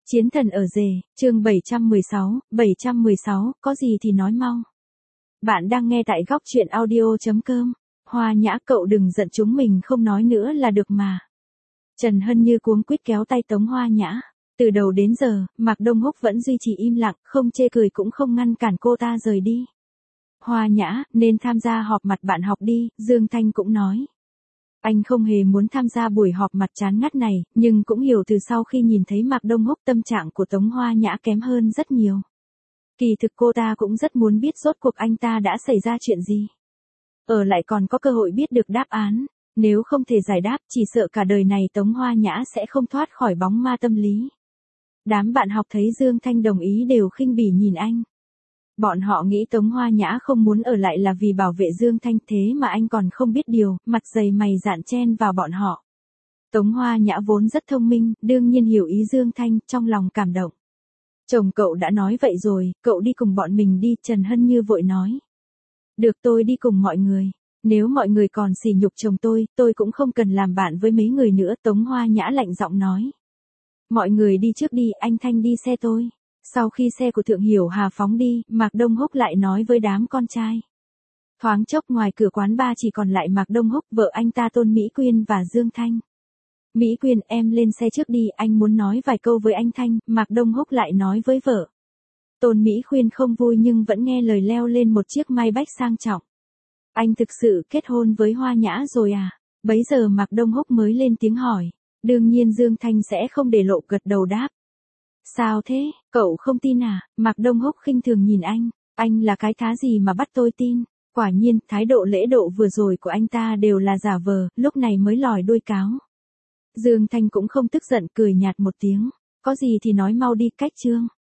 Chiến thần ở rể, chương 716, có gì thì nói mau. Bạn đang nghe tại góc truyện audio.com. Hoa Nhã, cậu đừng giận, chúng mình không nói nữa là được mà. Trần Hân Như cuống quýt kéo tay Tống Hoa Nhã. Từ đầu đến giờ, Mạc Đông Húc vẫn duy trì im lặng, không chê cười cũng không ngăn cản cô ta rời đi. Hoa Nhã, nên tham gia họp mặt bạn học đi, Dương Thanh cũng nói. Anh không hề muốn tham gia buổi họp mặt chán ngắt này, nhưng cũng hiểu từ sau khi nhìn thấy Mạc Đông Húc tâm trạng của Tống Hoa Nhã kém hơn rất nhiều. Kỳ thực cô ta cũng rất muốn biết rốt cuộc anh ta đã xảy ra chuyện gì. Ở lại còn có cơ hội biết được đáp án, nếu không thể giải đáp chỉ sợ cả đời này Tống Hoa Nhã sẽ không thoát khỏi bóng ma tâm lý. Đám bạn học thấy Dương Thanh đồng ý đều khinh bỉ nhìn anh. Bọn họ nghĩ Tống Hoa Nhã không muốn ở lại là vì bảo vệ Dương Thanh, thế mà anh còn không biết điều, mặt dày mày dạn chen vào bọn họ. Tống Hoa Nhã vốn rất thông minh, đương nhiên hiểu ý Dương Thanh, trong lòng cảm động. Chồng cậu đã nói vậy rồi, cậu đi cùng bọn mình đi, Trần Hân Như vội nói. Được, tôi đi cùng mọi người. Nếu mọi người còn sỉ nhục chồng tôi cũng không cần làm bạn với mấy người nữa, Tống Hoa Nhã lạnh giọng nói. Mọi người đi trước đi, anh Thanh đi xe tôi. Sau khi xe của Thượng Hiểu Hà phóng đi, Mạc Đông Húc lại nói với đám con trai. Thoáng chốc ngoài cửa quán bar chỉ còn lại Mạc Đông Húc, vợ anh ta Tôn Mỹ Quyên và Dương Thanh. Mỹ Quyên, em lên xe trước đi, anh muốn nói vài câu với anh Thanh, Mạc Đông Húc lại nói với vợ. Tôn Mỹ Quyên không vui nhưng vẫn nghe lời leo lên một chiếc Maybach sang trọng. Anh thực sự kết hôn với Hoa Nhã rồi à? Bấy giờ Mạc Đông Húc mới lên tiếng hỏi. Đương nhiên Dương Thanh sẽ không để lộ, gật đầu đáp. Sao thế, cậu không tin à? Mạc Đông Húc khinh thường nhìn anh là cái thá gì mà bắt tôi tin? Quả nhiên, thái độ lễ độ vừa rồi của anh ta đều là giả vờ, lúc này mới lòi đuôi cáo. Dương Thanh cũng không tức giận, cười nhạt một tiếng. Có gì thì nói mau đi, cách chương.